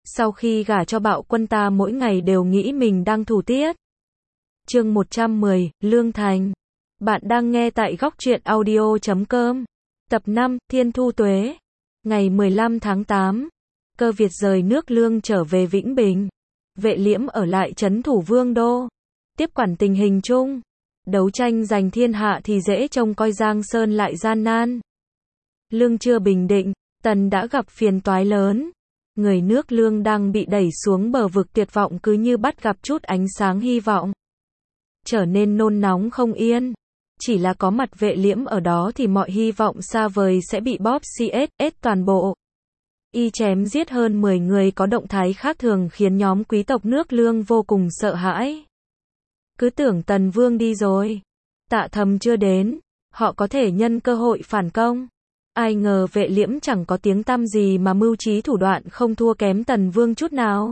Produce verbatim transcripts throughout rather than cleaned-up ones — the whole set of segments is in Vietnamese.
Sau khi gả cho Bạo Quân ta mỗi ngày đều nghĩ mình đang thủ tiết. Chương một trăm mười, Lương Thành. Bạn đang nghe tại góc truyện audio chấm com. Tập năm, Thiên Thu Tuế. Ngày mười lăm tháng tám, Cơ Việt rời nước Lương trở về Vĩnh Bình. Vệ Liễm ở lại trấn thủ Vương Đô, tiếp quản tình hình chung. Đấu tranh giành thiên hạ thì dễ, trông coi Giang Sơn lại gian nan. Lương chưa bình định, Tần đã gặp phiền toái lớn. Người nước Lương đang bị đẩy xuống bờ vực tuyệt vọng, cứ như bắt gặp chút ánh sáng hy vọng. Trở nên nôn nóng không yên. Chỉ là có mặt Vệ Liễm ở đó thì mọi hy vọng xa vời sẽ bị bóp xét toàn bộ. Y chém giết hơn mười người có động thái khác thường khiến nhóm quý tộc nước Lương vô cùng sợ hãi. Cứ tưởng Tần Vương đi rồi, Tạ Thầm chưa đến, họ có thể nhân cơ hội phản công. Ai ngờ Vệ Liễm chẳng có tiếng tăm gì mà mưu trí thủ đoạn không thua kém Tần Vương chút nào.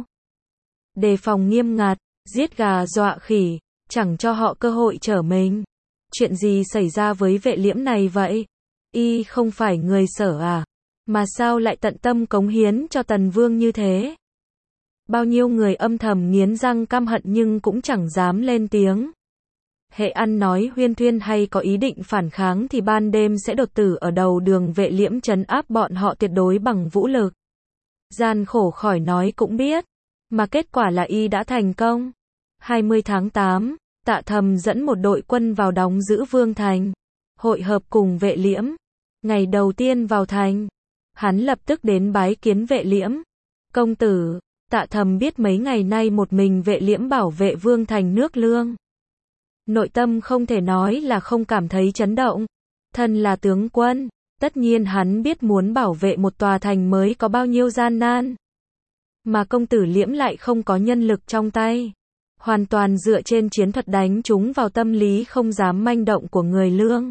Đề phòng nghiêm ngặt, giết gà dọa khỉ, chẳng cho họ cơ hội trở mình. Chuyện gì xảy ra với Vệ Liễm này vậy? Y không phải người Sở à? Mà sao lại tận tâm cống hiến cho Tần Vương như thế? Bao nhiêu người âm thầm nghiến răng căm hận nhưng cũng chẳng dám lên tiếng. Hệ ăn nói huyên thuyên hay có ý định phản kháng thì ban đêm sẽ đột tử ở đầu đường. Vệ Liễm trấn áp bọn họ tuyệt đối bằng vũ lực. Gian khổ khỏi nói cũng biết, mà kết quả là y đã thành công. hai mươi tháng tám, Tạ Thầm dẫn một đội quân vào đóng giữ Vương Thành, hội hợp cùng Vệ Liễm. Ngày đầu tiên vào thành, hắn lập tức đến bái kiến Vệ Liễm. Công tử, Tạ Thầm biết mấy ngày nay một mình Vệ Liễm bảo vệ Vương Thành nước Lương. Nội tâm không thể nói là không cảm thấy chấn động. Thân là tướng quân, tất nhiên hắn biết muốn bảo vệ một tòa thành mới có bao nhiêu gian nan. Mà công tử Liễm lại không có nhân lực trong tay. Hoàn toàn dựa trên chiến thuật đánh chúng vào tâm lý không dám manh động của người Lương.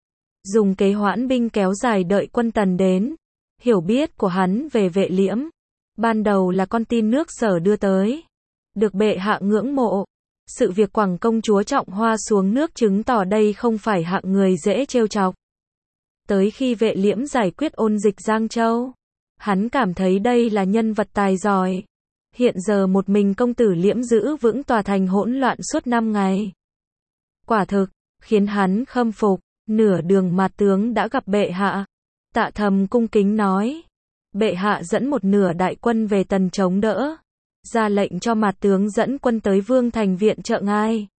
Dùng kế hoãn binh kéo dài đợi quân Tần đến. Hiểu biết của hắn về Vệ Liễm ban đầu là con tin nước Sở đưa tới, được bệ hạ ngưỡng mộ. Sự việc quẳng công chúa Trọng Hoa xuống nước chứng tỏ đây không phải hạng người dễ trêu chọc. Tới khi Vệ Liễm giải quyết ôn dịch Giang Châu, hắn cảm thấy đây là nhân vật tài giỏi. Hiện giờ một mình công tử Liễm giữ vững tòa thành hỗn loạn suốt năm ngày. Quả thực, khiến hắn khâm phục. Nửa đường Mạt tướng đã gặp bệ hạ. Tạ Thầm cung kính nói. Bệ hạ dẫn một nửa đại quân về Tần chống đỡ. Ra lệnh cho Mạt tướng dẫn quân tới Vương Thành viện trợ ngài.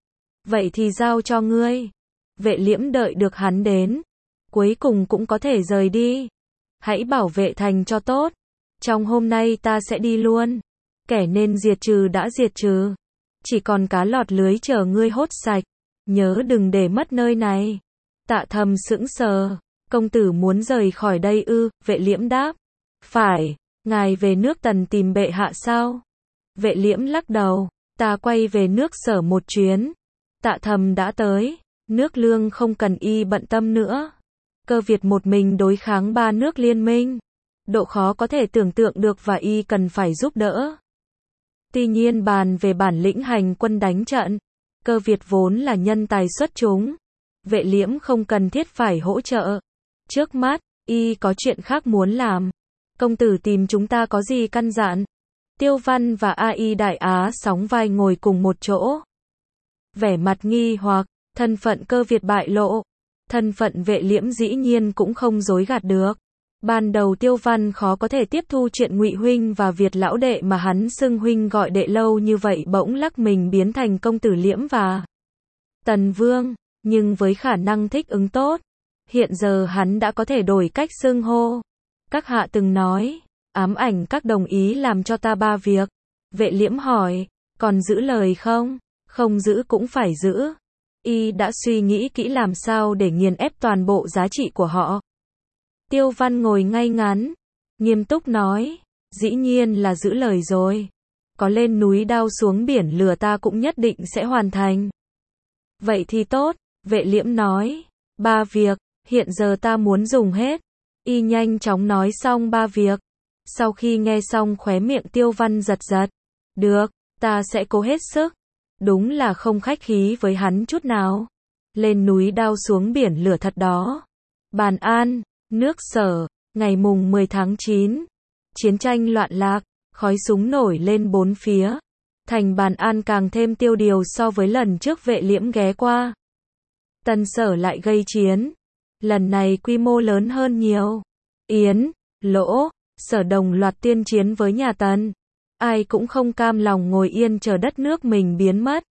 Vậy thì giao cho ngươi. Vệ Liễm đợi được hắn đến, cuối cùng cũng có thể rời đi. Hãy bảo vệ thành cho tốt. Trong hôm nay ta sẽ đi luôn. Kẻ nên diệt trừ đã diệt trừ. Chỉ còn cá lọt lưới chờ ngươi hốt sạch. Nhớ đừng để mất nơi này. Tạ Thầm sững sờ. Công tử muốn rời khỏi đây ư? Vệ Liễm đáp. Phải. Ngài về nước Tần tìm bệ hạ sao? Vệ Liễm lắc đầu. Ta quay về nước Sở một chuyến. Tạ Thầm đã tới. Nước Lương không cần y bận tâm nữa. Cơ Việt một mình đối kháng ba nước liên minh. Độ khó có thể tưởng tượng được và y cần phải giúp đỡ. Tuy nhiên bàn về bản lĩnh hành quân đánh trận, Cơ Việt vốn là nhân tài xuất chúng. Vệ Liễm không cần thiết phải hỗ trợ. Trước mắt, y có chuyện khác muốn làm. Công tử tìm chúng ta có gì căn dặn? Tiêu Văn và a i Đại Á sóng vai ngồi cùng một chỗ. Vẻ mặt nghi hoặc, thân phận Cơ Việt bại lộ. Thân phận Vệ Liễm dĩ nhiên cũng không dối gạt được. Ban đầu Tiêu Văn khó có thể tiếp thu chuyện Ngụy huynh và Việt lão đệ mà hắn xưng huynh gọi đệ lâu như vậy bỗng lắc mình biến thành công tử Liễm và Tần Vương. Nhưng với khả năng thích ứng tốt, hiện giờ hắn đã có thể đổi cách xưng hô. Các hạ từng nói, ám ảnh các đồng ý làm cho ta ba việc. Vệ Liễm hỏi, còn giữ lời không? Không giữ cũng phải giữ. Y đã suy nghĩ kỹ làm sao để nghiền ép toàn bộ giá trị của họ. Tiêu Văn ngồi ngay ngắn, nghiêm túc nói, dĩ nhiên là giữ lời rồi. Có lên núi đao xuống biển lửa ta cũng nhất định sẽ hoàn thành. Vậy thì tốt, Vệ Liễm nói, ba việc, hiện giờ ta muốn dùng hết. Y nhanh chóng nói xong ba việc. Sau khi nghe xong khóe miệng Tiêu Văn giật giật. Được, ta sẽ cố hết sức. Đúng là không khách khí với hắn chút nào. Lên núi đao xuống biển lửa thật đó. Bàn An, nước Sở, ngày mùng mười tháng chín. Chiến tranh loạn lạc, khói súng nổi lên bốn phía. Thành Bàn An càng thêm tiêu điều so với lần trước Vệ Liễm ghé qua. Tần Sở lại gây chiến. Lần này quy mô lớn hơn nhiều. Yến, Lỗ, Sở đồng loạt tiên chiến với nhà Tần. Ai cũng không cam lòng ngồi yên chờ đất nước mình biến mất.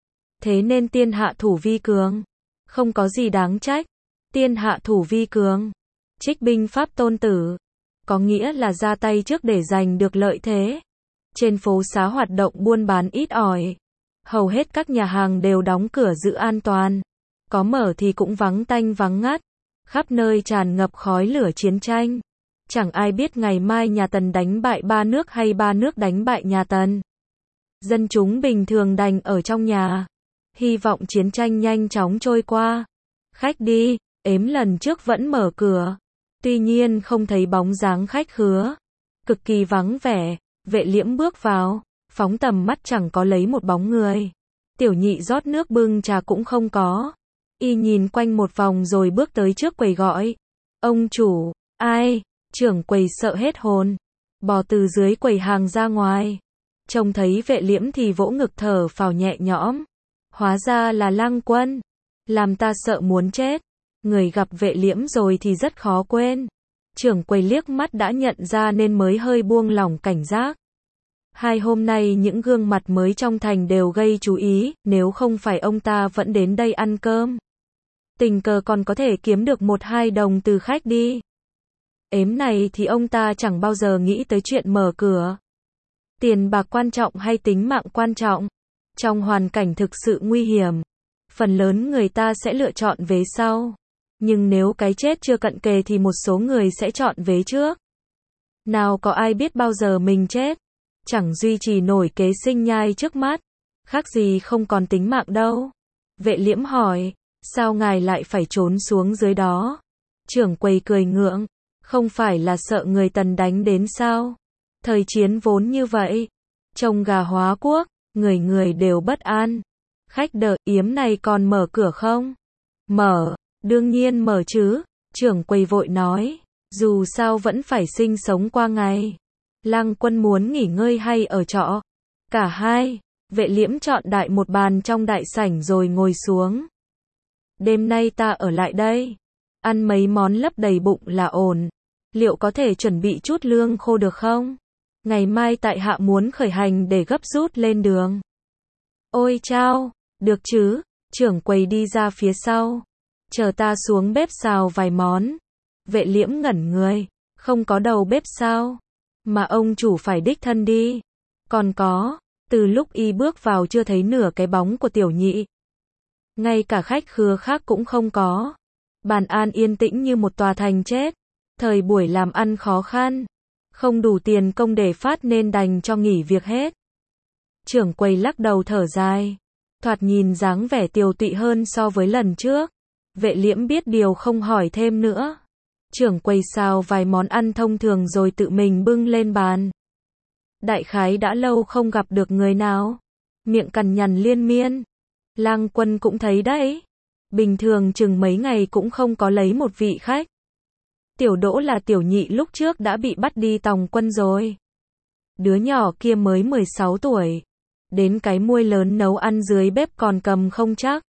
Thế nên tiên hạ thủ vi cường. Không có gì đáng trách. Tiên hạ thủ vi cường. Trích binh pháp tôn tử. Có nghĩa là ra tay trước để giành được lợi thế. Trên phố xá hoạt động buôn bán ít ỏi. Hầu hết các nhà hàng đều đóng cửa giữ an toàn. Có mở thì cũng vắng tanh vắng ngắt. Khắp nơi tràn ngập khói lửa chiến tranh. Chẳng ai biết ngày mai nhà Tần đánh bại ba nước hay ba nước đánh bại nhà Tần. Dân chúng bình thường đành ở trong nhà. Hy vọng chiến tranh nhanh chóng trôi qua. Khách đi, ếm lần trước vẫn mở cửa. Tuy nhiên không thấy bóng dáng khách khứa. Cực kỳ vắng vẻ. Vệ Liễm bước vào, phóng tầm mắt chẳng có lấy một bóng người. Tiểu Nhị rót nước bưng trà cũng không có. Y nhìn quanh một vòng rồi bước tới trước quầy gọi. Ông chủ, ai? Trưởng quầy sợ hết hồn. Bò từ dưới quầy hàng ra ngoài. Trông thấy Vệ Liễm thì vỗ ngực thở phào nhẹ nhõm. Hóa ra là Lăng Quân. Làm ta sợ muốn chết. Người gặp Vệ Liễm rồi thì rất khó quên. Trưởng quầy liếc mắt đã nhận ra nên mới hơi buông lỏng cảnh giác. Hai hôm nay những gương mặt mới trong thành đều gây chú ý, nếu không phải ông ta vẫn đến đây ăn cơm. Tình cờ còn có thể kiếm được một hai đồng từ khách đi. Ếm này thì ông ta chẳng bao giờ nghĩ tới chuyện mở cửa. Tiền bạc quan trọng hay tính mạng quan trọng? Trong hoàn cảnh thực sự nguy hiểm, phần lớn người ta sẽ lựa chọn vế sau. Nhưng nếu cái chết chưa cận kề thì một số người sẽ chọn vế trước. Nào có ai biết bao giờ mình chết. Chẳng duy trì nổi kế sinh nhai trước mắt. Khác gì không còn tính mạng đâu. Vệ Liễm hỏi, sao ngài lại phải trốn xuống dưới đó? Trưởng quầy cười ngượng, không phải là sợ người Tần đánh đến sao? Thời chiến vốn như vậy. Trông gà hóa quốc, người người đều bất an. Khách đợi, Yếm này còn mở cửa không? Mở. Đương nhiên mở chứ, trưởng quầy vội nói, dù sao vẫn phải sinh sống qua ngày. Lăng Quân muốn nghỉ ngơi hay ở trọ? Cả hai. Vệ Liễm chọn đại một bàn trong đại sảnh rồi ngồi xuống. Đêm nay ta ở lại đây. Ăn mấy món lấp đầy bụng là ổn. Liệu có thể chuẩn bị chút lương khô được không? Ngày mai tại hạ muốn khởi hành để gấp rút lên đường. Ôi chao, được chứ, trưởng quầy đi ra phía sau. Chờ ta xuống bếp xào vài món. Vệ Liễm ngẩn người, không có đầu bếp sao? Mà ông chủ phải đích thân đi. Còn có, từ lúc y bước vào chưa thấy nửa cái bóng của Tiểu Nhị. Ngay cả khách khứa khác cũng không có. Bàn An yên tĩnh như một tòa thành chết. Thời buổi làm ăn khó khăn. Không đủ tiền công để phát nên đành cho nghỉ việc hết. Trưởng quầy lắc đầu thở dài. Thoạt nhìn dáng vẻ tiều tụy hơn so với lần trước. Vệ Liễm biết điều không hỏi thêm nữa. Trưởng quầy xào vài món ăn thông thường rồi tự mình bưng lên bàn. Đại khái đã lâu không gặp được người nào. Miệng cằn nhằn liên miên. Lăng Quân cũng thấy đấy. Bình thường chừng mấy ngày cũng không có lấy một vị khách. Tiểu Đỗ là Tiểu Nhị lúc trước đã bị bắt đi tòng quân rồi. Đứa nhỏ kia mới mười sáu tuổi. Đến cái muôi lớn nấu ăn dưới bếp còn cầm không chắc.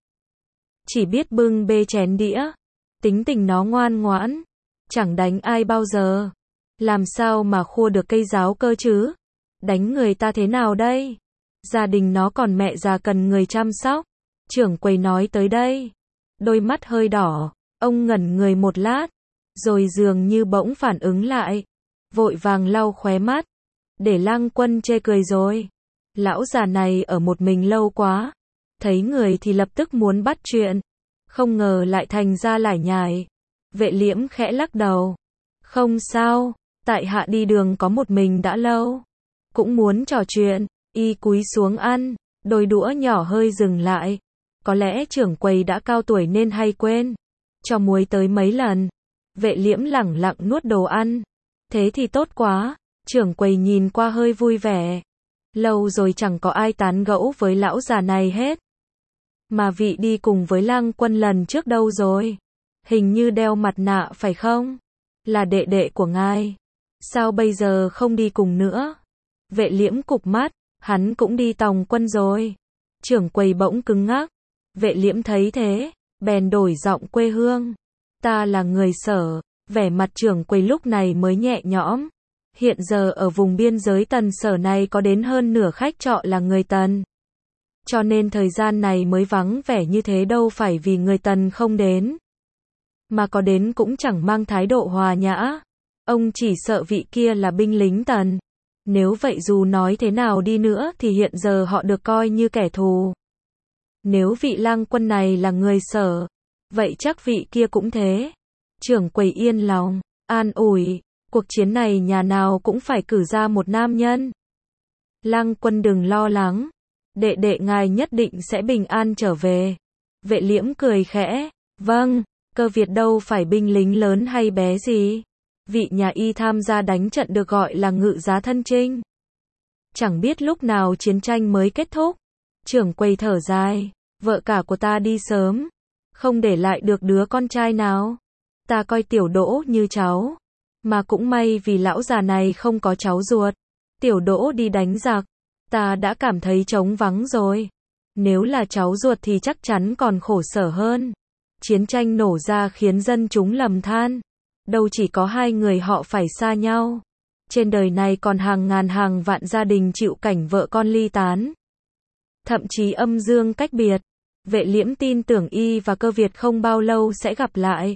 Chỉ biết bưng bê chén đĩa. Tính tình nó ngoan ngoãn. Chẳng đánh ai bao giờ. Làm sao mà khua được cây giáo cơ chứ? Đánh người ta thế nào đây? Gia đình nó còn mẹ già cần người chăm sóc. Trưởng quầy nói tới đây. Đôi mắt hơi đỏ. Ông ngẩn người một lát. Rồi dường như bỗng phản ứng lại. Vội vàng lau khóe mắt. Để Lăng Quân chê cười rồi. Lão già này ở một mình lâu quá. Thấy người thì lập tức muốn bắt chuyện. Không ngờ lại thành ra lải nhải. Vệ Liễm khẽ lắc đầu. Không sao, tại hạ đi đường có một mình đã lâu. Cũng muốn trò chuyện. Y cúi xuống ăn. Đôi đũa nhỏ hơi dừng lại. Có lẽ trưởng quầy đã cao tuổi nên hay quên. Cho muối tới mấy lần. Vệ Liễm lẳng lặng nuốt đồ ăn. Thế thì tốt quá. Trưởng quầy nhìn qua hơi vui vẻ. Lâu rồi chẳng có ai tán gẫu với lão già này hết. Mà vị đi cùng với Lăng Quân lần trước đâu rồi? Hình như đeo mặt nạ phải không? Là đệ đệ của ngài. Sao bây giờ không đi cùng nữa? Vệ Liễm cụp mắt, hắn cũng đi tòng quân rồi. Trưởng quầy bỗng cứng ngắc. Vệ Liễm thấy thế, bèn đổi giọng quê hương. Ta là người Sở. Vẻ mặt trưởng quầy lúc này mới nhẹ nhõm. Hiện giờ ở vùng biên giới Tần Sở này có đến hơn nửa khách trọ là người Tần. Cho nên thời gian này mới vắng vẻ như thế, đâu phải vì người Tần không đến. Mà có đến cũng chẳng mang thái độ hòa nhã. Ông chỉ sợ vị kia là binh lính Tần. Nếu vậy dù nói thế nào đi nữa thì hiện giờ họ được coi như kẻ thù. Nếu vị lang quân này là người Sở, vậy chắc vị kia cũng thế. Trưởng quầy yên lòng, an ủi, cuộc chiến này nhà nào cũng phải cử ra một nam nhân. Lang quân đừng lo lắng, đệ đệ ngài nhất định sẽ bình an trở về. Vệ Liễm cười khẽ, vâng, Cơ Việt đâu phải binh lính lớn hay bé gì. Vị nhà y tham gia đánh trận được gọi là ngự giá thân chinh. Chẳng biết lúc nào chiến tranh mới kết thúc. Trưởng quầy thở dài, vợ cả của ta đi sớm, không để lại được đứa con trai nào. Ta coi Tiểu Đỗ như cháu, mà cũng may vì lão già này không có cháu ruột. Tiểu Đỗ đi đánh giặc, ta đã cảm thấy trống vắng rồi. Nếu là cháu ruột thì chắc chắn còn khổ sở hơn. Chiến tranh nổ ra khiến dân chúng lầm than. Đâu chỉ có hai người họ phải xa nhau. Trên đời này còn hàng ngàn hàng vạn gia đình chịu cảnh vợ con ly tán. Thậm chí âm dương cách biệt. Vệ Liễm tin tưởng y và Cơ Việt không bao lâu sẽ gặp lại.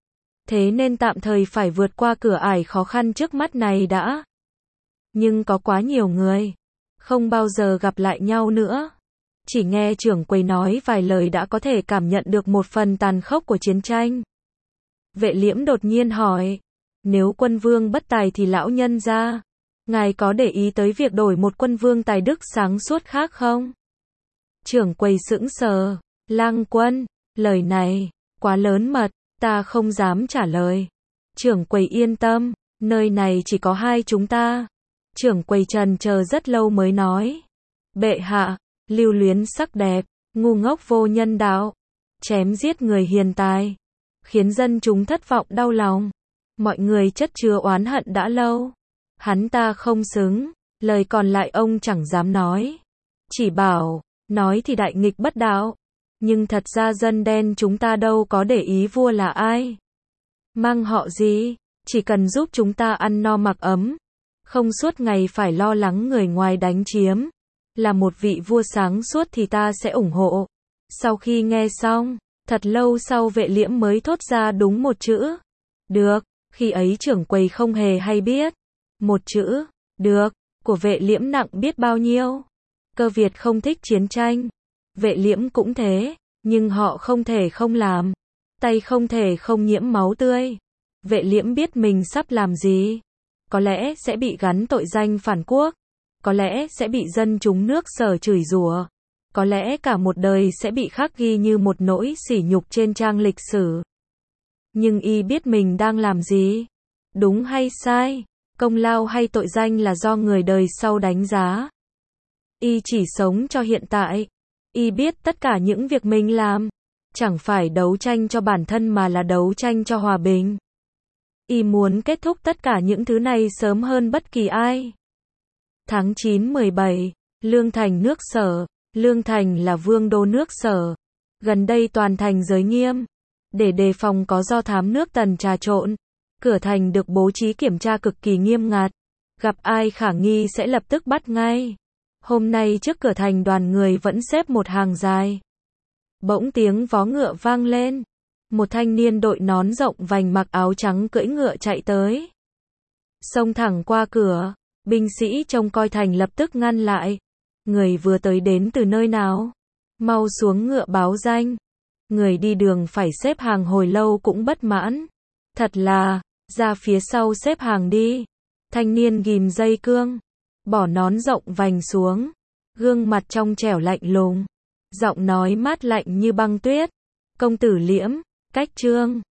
Thế nên tạm thời phải vượt qua cửa ải khó khăn trước mắt này đã. Nhưng có quá nhiều người, không bao giờ gặp lại nhau nữa. Chỉ nghe trưởng quầy nói vài lời đã có thể cảm nhận được một phần tàn khốc của chiến tranh. Vệ Liễm đột nhiên hỏi, nếu quân vương bất tài thì lão nhân gia, ngài có để ý tới việc đổi một quân vương tài đức sáng suốt khác không? Trưởng quầy sững sờ, lang quân, lời này, quá lớn mật, ta không dám trả lời. Trưởng quầy yên tâm, nơi này chỉ có hai chúng ta. Trưởng quầy trần chờ rất lâu mới nói, bệ hạ, lưu luyến sắc đẹp, ngu ngốc vô nhân đạo, chém giết người hiền tài, khiến dân chúng thất vọng đau lòng. Mọi người chất chứa oán hận đã lâu. Hắn ta không xứng, lời còn lại ông chẳng dám nói. Chỉ bảo, nói thì đại nghịch bất đạo. Nhưng thật ra dân đen chúng ta đâu có để ý vua là ai, mang họ gì, chỉ cần giúp chúng ta ăn no mặc ấm, không suốt ngày phải lo lắng người ngoài đánh chiếm. Là một vị vua sáng suốt thì ta sẽ ủng hộ. Sau khi nghe xong, thật lâu sau Vệ Liễm mới thốt ra đúng một chữ. Được, khi ấy trưởng quầy không hề hay biết. Một chữ, được, của Vệ Liễm nặng biết bao nhiêu. Cơ Việt không thích chiến tranh. Vệ Liễm cũng thế, nhưng họ không thể không làm. Tay không thể không nhiễm máu tươi. Vệ Liễm biết mình sắp làm gì. Có lẽ sẽ bị gắn tội danh phản quốc. Có lẽ sẽ bị dân chúng nước Sở chửi rủa. Có lẽ cả một đời sẽ bị khắc ghi như một nỗi sỉ nhục trên trang lịch sử. Nhưng y biết mình đang làm gì. Đúng hay sai, công lao hay tội danh là do người đời sau đánh giá. Y chỉ sống cho hiện tại. Y biết tất cả những việc mình làm, chẳng phải đấu tranh cho bản thân mà là đấu tranh cho hòa bình. Y muốn kết thúc tất cả những thứ này sớm hơn bất kỳ ai. Tháng chín mười bảy, Lương Thành nước Sở. Lương Thành là vương đô nước Sở. Gần đây toàn thành giới nghiêm, để đề phòng có do thám nước Tần trà trộn. Cửa thành được bố trí kiểm tra cực kỳ nghiêm ngặt. Gặp ai khả nghi sẽ lập tức bắt ngay. Hôm nay trước cửa thành đoàn người vẫn xếp một hàng dài. Bỗng tiếng vó ngựa vang lên. Một thanh niên đội nón rộng vành mặc áo trắng cưỡi ngựa chạy tới. Xông thẳng qua cửa. Binh sĩ trông coi thành lập tức ngăn lại. Người vừa tới đến từ nơi nào? Mau xuống ngựa báo danh. Người đi đường phải xếp hàng hồi lâu cũng bất mãn. Thật là, ra phía sau xếp hàng đi. Thanh niên ghim dây cương, bỏ nón rộng vành xuống. Gương mặt trong trẻo lạnh lùng. Giọng nói mát lạnh như băng tuyết. Công tử Liễm, cách trương.